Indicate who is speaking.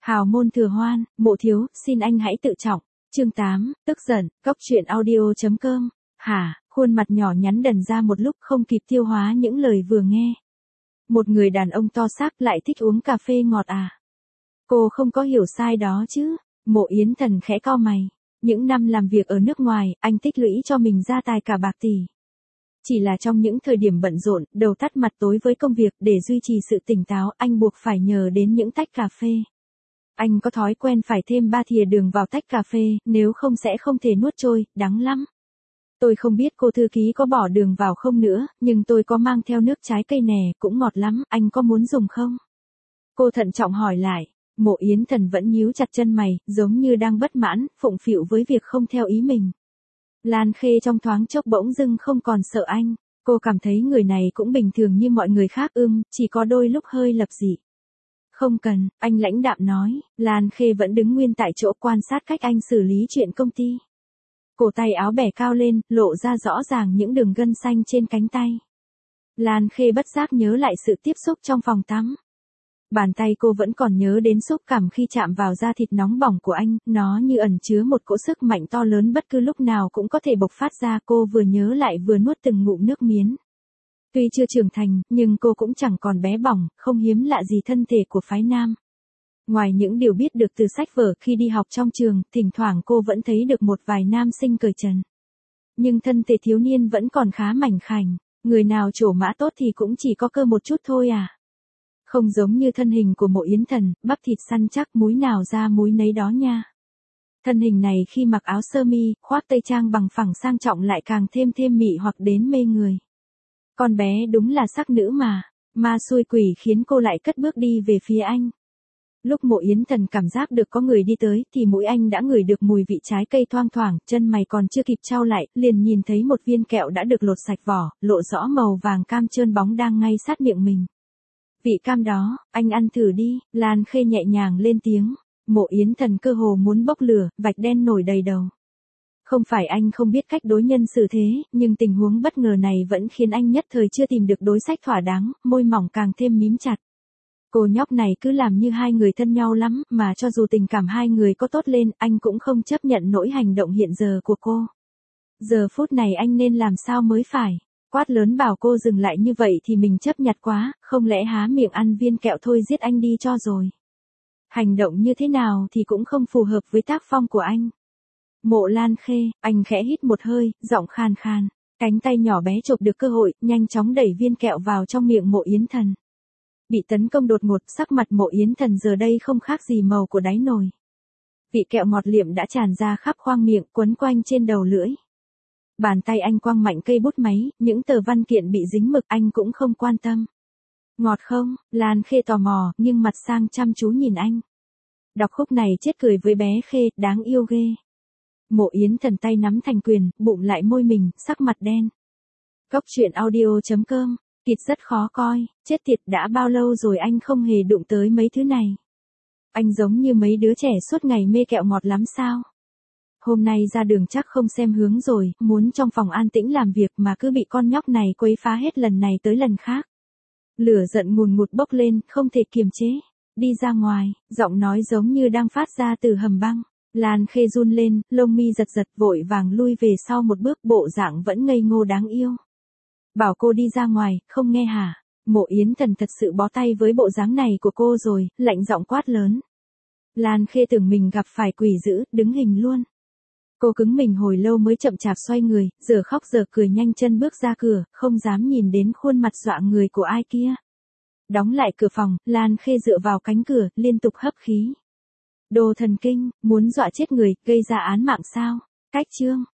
Speaker 1: Hào môn thừa hoan, mộ thiếu, xin anh hãy tự trọng. Chương 8, tức giận, cốc truyện audio.com. Hả, khuôn mặt nhỏ nhắn đần ra một lúc không kịp tiêu hóa những lời vừa nghe. Một người đàn ông to xác lại thích uống cà phê ngọt à? Cô không có hiểu sai đó chứ? Mộ Yến Thần khẽ cau mày. Những năm làm việc ở nước ngoài, anh tích lũy cho mình gia tài cả bạc tỷ. Chỉ là trong những thời điểm bận rộn, đầu tắt mặt tối với công việc, để duy trì sự tỉnh táo, anh buộc phải nhờ đến những tách cà phê. Anh có thói quen phải thêm 3 thìa đường vào tách cà phê, nếu không sẽ không thể nuốt trôi, đắng lắm. Tôi không biết cô thư ký có bỏ đường vào không nữa, nhưng tôi có mang theo nước trái cây nè, cũng ngọt lắm, anh có muốn dùng không? Cô thận trọng hỏi lại. Mộ Yến Thần vẫn nhíu chặt chân mày, giống như đang bất mãn, phụng phịu với việc không theo ý mình. Lan Khê trong thoáng chốc bỗng dưng không còn sợ anh, cô cảm thấy người này cũng bình thường như mọi người khác chỉ có đôi lúc hơi lập dị. Không cần, anh lãnh đạm nói. Lan Khê vẫn đứng nguyên tại chỗ quan sát cách anh xử lý chuyện công ty. Cổ tay áo bẻ cao lên, lộ ra rõ ràng những đường gân xanh trên cánh tay. Lan Khê bất giác nhớ lại sự tiếp xúc trong phòng tắm. Bàn tay cô vẫn còn nhớ đến xúc cảm khi chạm vào da thịt nóng bỏng của anh, nó như ẩn chứa một cỗ sức mạnh to lớn bất cứ lúc nào cũng có thể bộc phát ra. Cô vừa nhớ lại vừa nuốt từng ngụm nước miến. Tuy chưa trưởng thành, nhưng cô cũng chẳng còn bé bỏng, không hiếm lạ gì thân thể của phái nam. Ngoài những điều biết được từ sách vở, khi đi học trong trường, thỉnh thoảng cô vẫn thấy được một vài nam sinh cởi trần. Nhưng thân thể thiếu niên vẫn còn khá mảnh khảnh, người nào trổ mã tốt thì cũng chỉ có cơ một chút thôi à. Không giống như thân hình của Mộ Yến Thần, bắp thịt săn chắc, múi nào ra múi nấy đó nha. Thân hình này khi mặc áo sơ mi, khoác tây trang bằng phẳng sang trọng lại càng thêm mị hoặc đến mê người. Con bé đúng là sắc nữ mà. Ma xui quỷ khiến cô lại cất bước đi về phía anh. Lúc Mộ Yến Thần cảm giác được có người đi tới, thì mũi anh đã ngửi được mùi vị trái cây thoang thoảng, chân mày còn chưa kịp chau lại, liền nhìn thấy một viên kẹo đã được lột sạch vỏ, lộ rõ màu vàng cam trơn bóng đang ngay sát miệng mình. Vị cam đó, anh ăn thử đi. Lan Khê nhẹ nhàng lên tiếng. Mộ Yến Thần cơ hồ muốn bốc lửa, vạch đen nổi đầy đầu. Không phải anh không biết cách đối nhân xử thế, nhưng tình huống bất ngờ này vẫn khiến anh nhất thời chưa tìm được đối sách thỏa đáng, môi mỏng càng thêm mím chặt. Cô nhóc này cứ làm như hai người thân nhau lắm, mà cho dù tình cảm hai người có tốt lên, anh cũng không chấp nhận nổi hành động hiện giờ của cô. Giờ phút này anh nên làm sao mới phải? Quát lớn bảo cô dừng lại như vậy thì mình chấp nhặt quá, không lẽ há miệng ăn viên kẹo thôi giết anh đi cho rồi. Hành động như thế nào thì cũng không phù hợp với tác phong của anh. Mộ Lan Khê, anh khẽ hít một hơi, giọng khàn khàn, cánh tay nhỏ bé chộp được cơ hội, nhanh chóng đẩy viên kẹo vào trong miệng Mộ Yến Thần. Bị tấn công đột ngột, sắc mặt Mộ Yến Thần giờ đây không khác gì màu của đáy nồi. Vị kẹo ngọt liệm đã tràn ra khắp khoang miệng, quấn quanh trên đầu lưỡi. Bàn tay anh quăng mạnh cây bút máy, những tờ văn kiện bị dính mực anh cũng không quan tâm. Ngọt không? Lan Khê tò mò, nhưng mặt sang chăm chú nhìn anh. Đọc khúc này chết cười với bé Khê, đáng yêu ghê. Mộ Yến Thần tay nắm thành quyền, bụng lại môi mình, sắc mặt đen. Cốc truyện audio.com. Kịch rất khó coi, chết tiệt, đã bao lâu rồi anh không hề đụng tới mấy thứ này. Anh giống như mấy đứa trẻ suốt ngày mê kẹo ngọt lắm sao? Hôm nay ra đường chắc không xem hướng rồi, muốn trong phòng an tĩnh làm việc mà cứ bị con nhóc này quấy phá hết lần này tới lần khác. Lửa giận ngùn ngụt bốc lên, không thể kiềm chế. Đi ra ngoài, giọng nói giống như đang phát ra từ hầm băng. Lan Khê run lên, lông mi giật giật, vội vàng lui về sau một bước, bộ dạng vẫn ngây ngô đáng yêu. Bảo cô đi ra ngoài, không nghe hả? Mộ Yến Thần thật sự bó tay với bộ dáng này của cô rồi, lạnh giọng quát lớn. Lan Khê tưởng mình gặp phải quỷ dữ, đứng hình luôn. Cô cứng mình hồi lâu mới chậm chạp xoay người, giờ khóc giờ cười nhanh chân bước ra cửa, không dám nhìn đến khuôn mặt dọa người của ai kia. Đóng lại cửa phòng, Lan Khê dựa vào cánh cửa, liên tục hấp khí. Đồ thần kinh, muốn dọa chết người, gây ra án mạng sao? Cách chương.